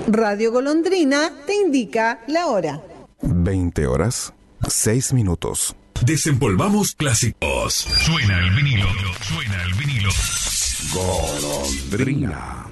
Radio Golondrina te indica la hora. 20 horas, 6 minutos. Desempolvamos clásicos. Suena el vinilo, suena el vinilo. Golondrina.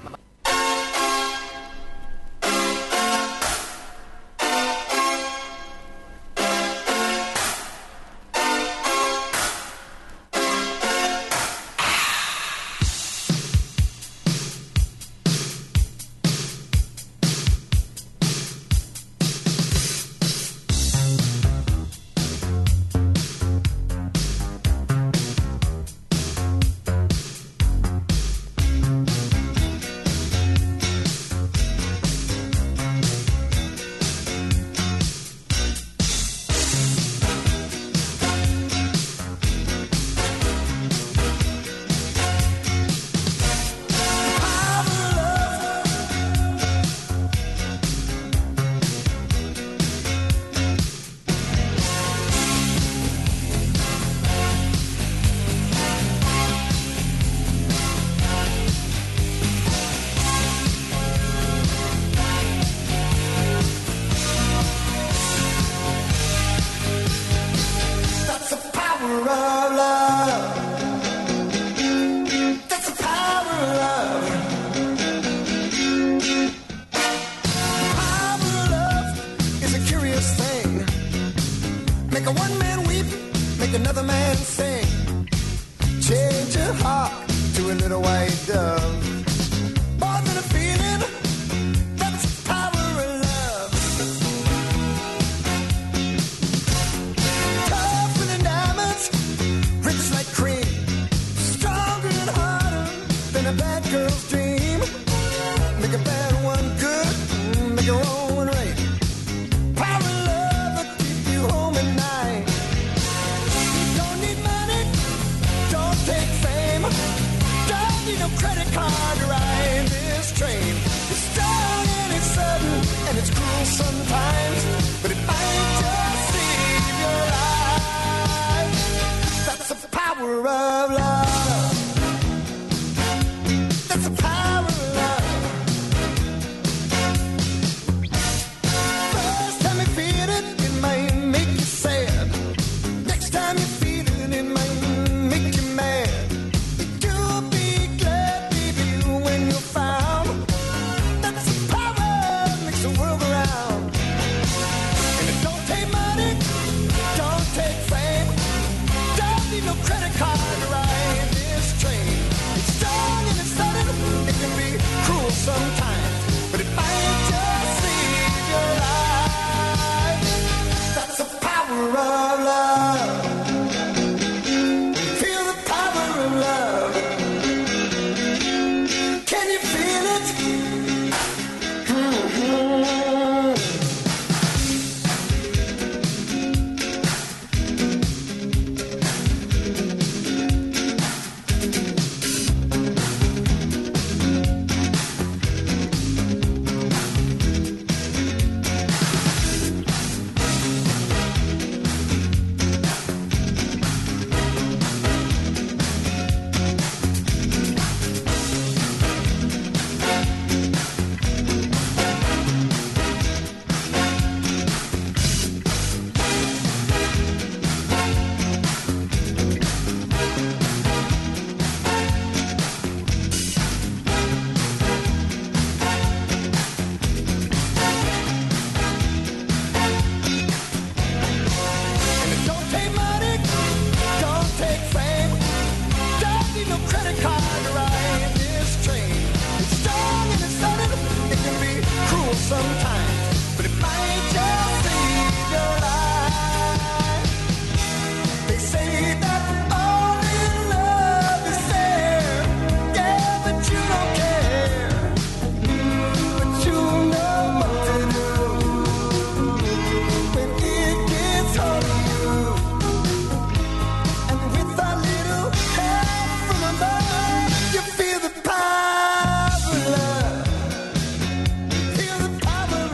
Feel the power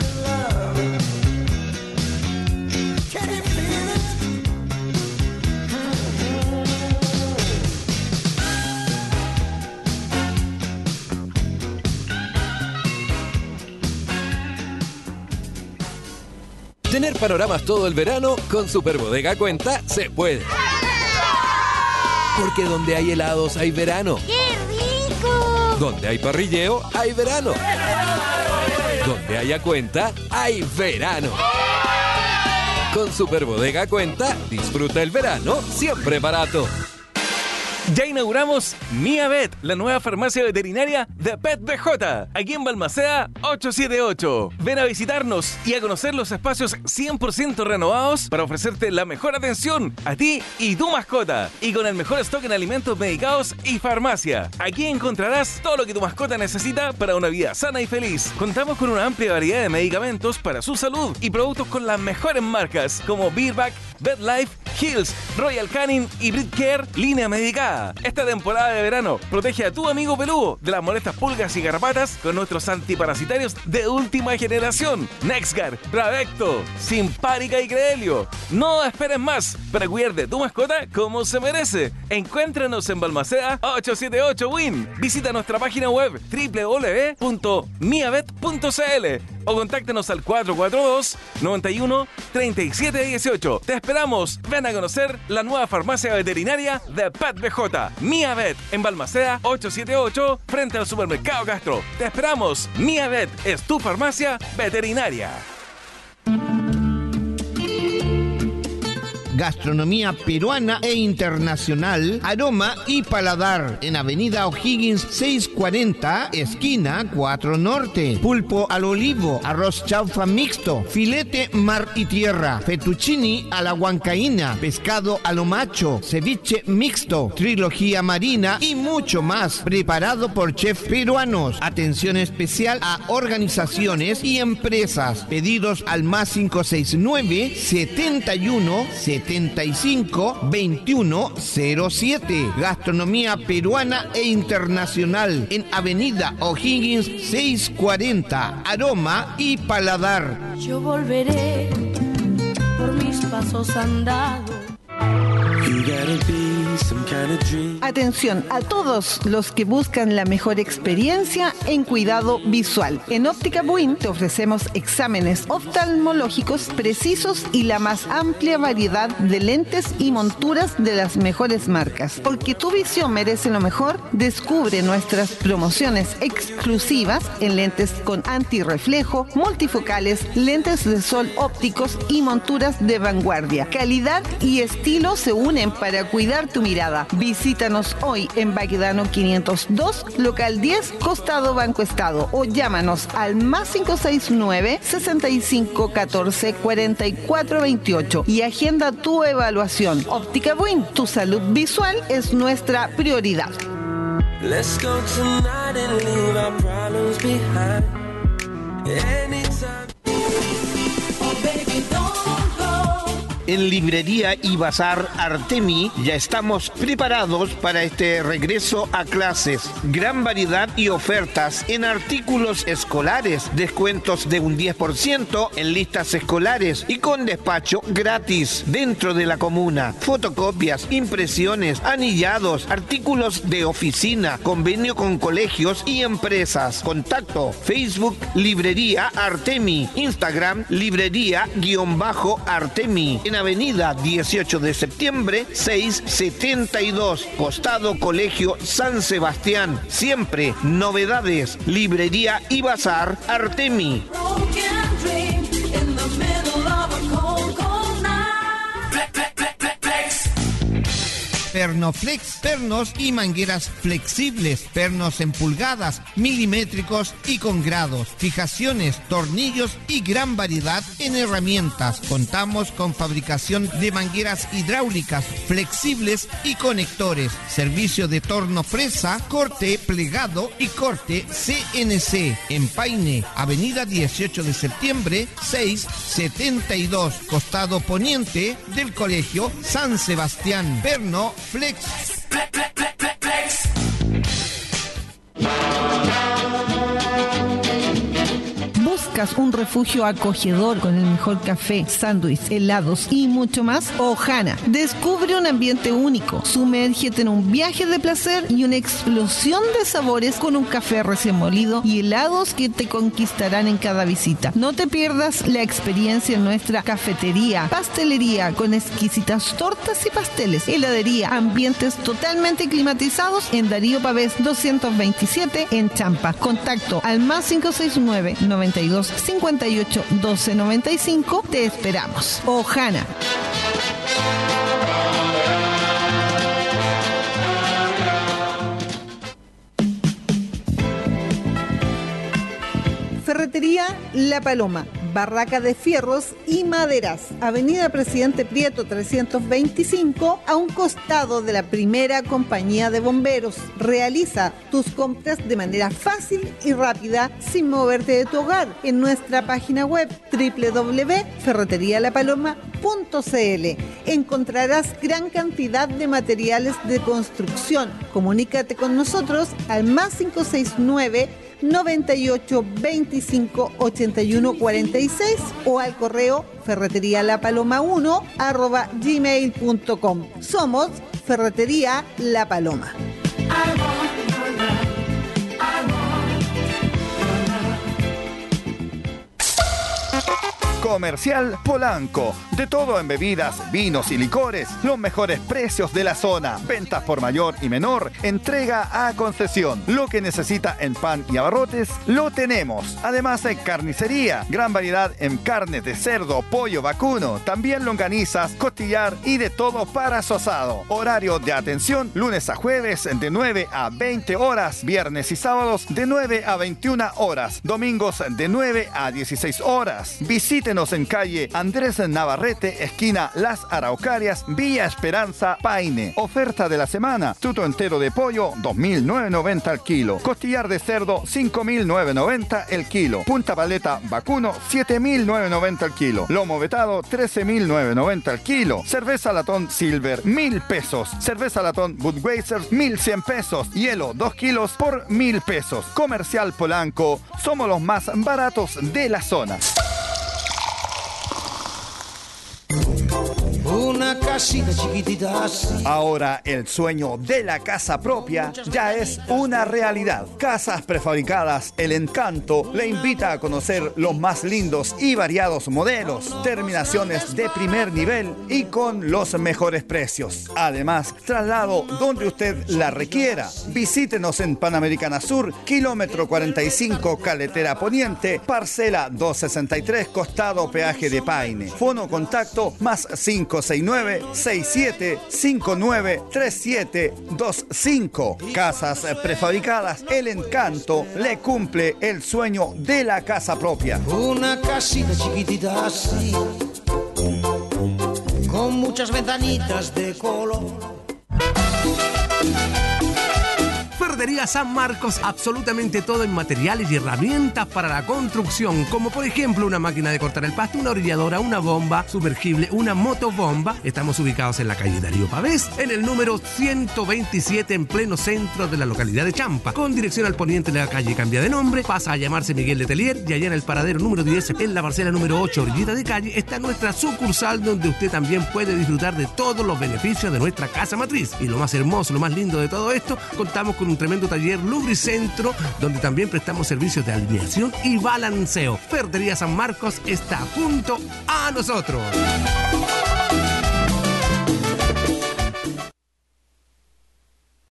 Tener panoramas todo el verano con Superbodega Cuenta se puede. Porque donde hay helados hay verano. ¡Qué rico! Donde hay parrilleo hay verano. Donde haya cuenta hay verano. Con Superbodega Cuenta disfruta el verano siempre barato. Ya inauguramos Mia Vet, la nueva farmacia veterinaria de Pet BJ, aquí en Balmaceda 878. Ven a visitarnos y a conocer los espacios 100% renovados para ofrecerte la mejor atención a ti y tu mascota. Y con el mejor stock en alimentos, medicados y farmacia. Aquí encontrarás todo lo que tu mascota necesita para una vida sana y feliz. Contamos con una amplia variedad de medicamentos para su salud y productos con las mejores marcas como Beerback, VetLife, Hills, Royal Canin y BreedCare, línea medicada. Esta temporada de verano protege a tu amigo peludo de las molestas pulgas y garrapatas con nuestros antiparasitarios de última generación. Nexgard, Bravecto, Simparica y Credelio. No esperes más para cuidar de tu mascota como se merece. Encuéntranos en Balmaceda 878 WIN. Visita nuestra página web www.miavet.cl o contáctanos al 442 91 37 18. Te esperamos. Ven a conocer la nueva farmacia veterinaria de Pet BJ. Mia Vet en Balmaceda 878 frente al supermercado Castro. Te esperamos. Mia Vet es tu farmacia veterinaria. Gastronomía peruana e internacional, aroma y paladar. En Avenida O'Higgins 640, esquina 4 Norte. Pulpo al olivo, arroz chaufa mixto, filete mar y tierra, fettuccini a la huancaína, pescado a lo macho, ceviche mixto, trilogía marina y mucho más. Preparado por chefs peruanos. Atención especial a organizaciones y empresas. Pedidos al más 569 71 75 21 07. Gastronomía peruana e internacional en Avenida O'Higgins 640. Aroma y paladar. Yo volveré por mis pasos andados. Atención a todos los que buscan la mejor experiencia en cuidado visual. En Óptica Buin te ofrecemos exámenes oftalmológicos precisos y la más amplia variedad de lentes y monturas de las mejores marcas. Porque tu visión merece lo mejor, descubre nuestras promociones exclusivas en lentes con antirreflejo, multifocales, lentes de sol ópticos y monturas de vanguardia. Calidad y estilo se unen para cuidar tu mirada. Visítanos hoy en Baquedano 502, local 10, costado Banco Estado, o llámanos al más 569 65 14 44 28 y agenda tu evaluación. Óptica Buin, tu salud visual es nuestra prioridad. Let's go tonight and leave our problems behind. Anytime. Oh, baby, don't go. En Librería y Bazar Artemi ya estamos preparados para este regreso a clases. Gran variedad y ofertas en artículos escolares, descuentos de un 10% en listas escolares y con despacho gratis dentro de la comuna. Fotocopias, impresiones, anillados, artículos de oficina, convenio con colegios y empresas. Contacto: Facebook Librería Artemi, Instagram Librería_Artemi. En Avenida 18 de septiembre 672, costado Colegio San Sebastián. Siempre novedades. Librería y Bazar Artemi. Pernoflex, pernos y mangueras flexibles, pernos en pulgadas, milimétricos y con grados, fijaciones, tornillos y gran variedad en herramientas. Contamos con fabricación de mangueras hidráulicas, flexibles y conectores, servicio de torno fresa, corte plegado y corte CNC. En Paine, Avenida 18 de septiembre 672, costado poniente del Colegio San Sebastián. Perno Flex. buscas un refugio acogedor con el mejor café, sándwich, helados y mucho más, Ohana. Descubre un ambiente único, sumérgete en un viaje de placer y una explosión de sabores con un café recién molido y helados que te conquistarán en cada visita. No te pierdas la experiencia en nuestra cafetería, pastelería con exquisitas tortas y pasteles, heladería, ambientes totalmente climatizados en Darío Pavés 227 en Champa. Contacto al más 569 92 58 12 95. Te esperamos. Ohana. Ferretería La Paloma, barraca de fierros y maderas, Avenida Presidente Prieto 325, a un costado de la primera compañía de bomberos. Realiza tus compras de manera fácil y rápida sin moverte de tu hogar en nuestra página web www.ferreterialapaloma.cl. Encontrarás gran cantidad de materiales de construcción. Comunícate con nosotros al más 569 98 25 81 46 o al correo ferreterialapaloma1@gmail.com. Somos Ferretería La Paloma. Comercial Polanco. De todo en bebidas, vinos y licores. Los mejores precios de la zona. Ventas por mayor y menor. Entrega a concesión. Lo que necesita en pan y abarrotes, lo tenemos. Además de carnicería. Gran variedad en carnes de cerdo, pollo, vacuno. También longanizas, costillar y de todo para su asado. Horario de atención lunes a jueves de 9 a 20 horas. Viernes y sábados de 9 a 21 horas. Domingos de 9 a 16 horas. Visítenos en calle Andrés Navarrete, esquina Las Araucarias, Villa Esperanza, Paine. Oferta de la semana: tuto entero de pollo, 2.990 al kilo. Costillar de cerdo, 5.990 el kilo. Punta paleta vacuno, 7.990 al kilo. Lomo vetado, 13.990 al kilo. Cerveza latón Silver, 1.000 pesos. Cerveza latón Budweiser, 1.100 pesos. Hielo, 2 kilos por 1.000 pesos. Comercial Polanco, somos los más baratos de la zona. Una casita chiquitita así. Ahora el sueño de la casa propia ya es una realidad. Casas Prefabricadas El Encanto le invita a conocer los más lindos y variados modelos, terminaciones de primer nivel y con los mejores precios. Además, traslado donde usted la requiera. Visítenos en Panamericana Sur, kilómetro 45, Caletera Poniente, parcela 263, costado peaje de Paine. Fono contacto más 569-6759-3725. Casas Prefabricadas El Encanto le cumple el sueño de la casa propia. Una casita chiquitita así, con muchas ventanitas de color. Ferretería San Marcos, absolutamente todo en materiales y herramientas para la construcción, como por ejemplo una máquina de cortar el pasto, una orilladora, una bomba sumergible, una motobomba. Estamos ubicados en la calle Darío Pavés, en el número 127, en pleno centro de la localidad de Champa. Con dirección al poniente de la calle cambia de nombre, pasa a llamarse Miguel Letelier, y allá en el paradero número 10, en la parcela número 8, orillita de calle, está nuestra sucursal, donde usted también puede disfrutar de todos los beneficios de nuestra casa matriz. Y lo más hermoso, lo más lindo de todo esto, contamos con un tremendo taller Lubricentro, donde también prestamos servicios de alineación y balanceo. Ferretería San Marcos está junto a nosotros.